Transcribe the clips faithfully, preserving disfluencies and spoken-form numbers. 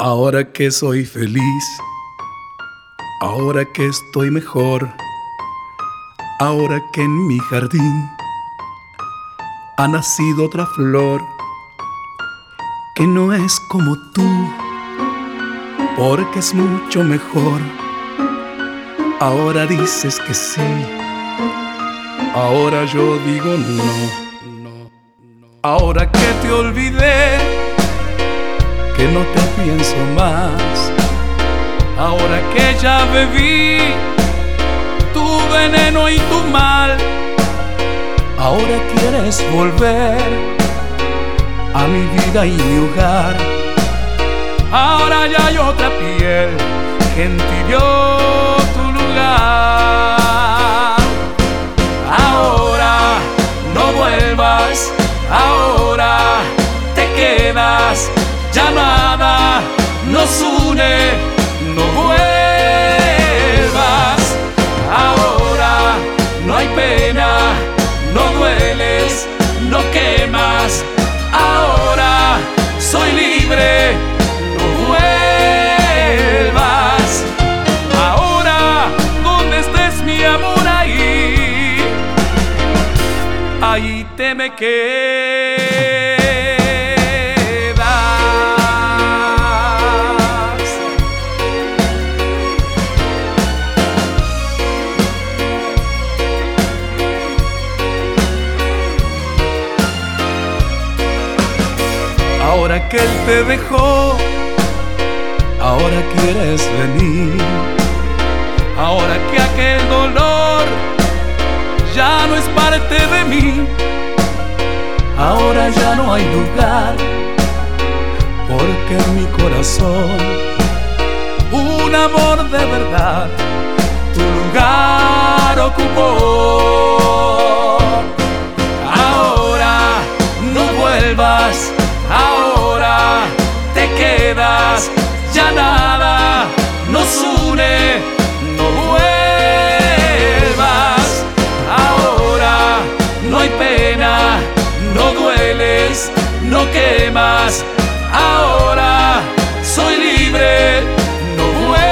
Ahora que soy feliz, ahora que estoy mejor, ahora que en mi jardín ha nacido otra flor que no es como tú, porque es mucho mejor. Ahora dices que sí, ahora yo digo no, no, no. Ahora que te olvidé, que no te pienso más, ahora que ya bebí tu veneno y tu mal, ahora quieres volver a mi vida y mi hogar. Ahora ya hay otra piel que en ti dio tu lugar. Ahora no vuelvas, ahora te quedas, ya nada nos une, no vuelvas. Ahora no hay pena, no dueles, no quemas. Ahora soy libre, no vuelvas. Ahora donde estés mi amor, ahí, ahí te me quedas. Ahora que él te dejó, ahora quieres venir. Ahora que aquel dolor ya no es parte de mí, ahora ya no hay lugar, porque en mi corazón un amor de verdad tu lugar ocupó. Ahora no vuelvas, ahora te quedas, ya nada nos une, no vuelvas. Ahora no hay pena, no dueles, no quemas. Ahora soy libre, no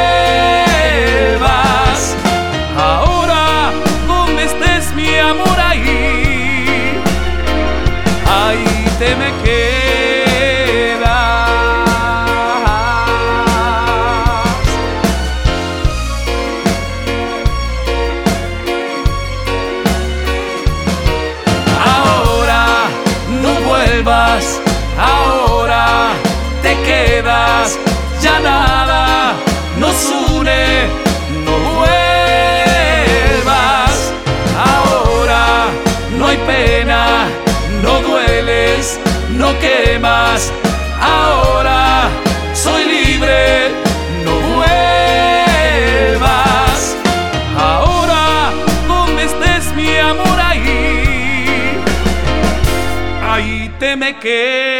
vuelvas. Ahora donde estés mi amor, ahí, ahí te me quedas. Ahora te quedas, ya nada nos une, no vuelvas. Ahora no hay pena, no dueles, no quemas. Ahora soy libre, no vuelvas. Ahora donde estés mi amor, ahí, ahí te me quedas.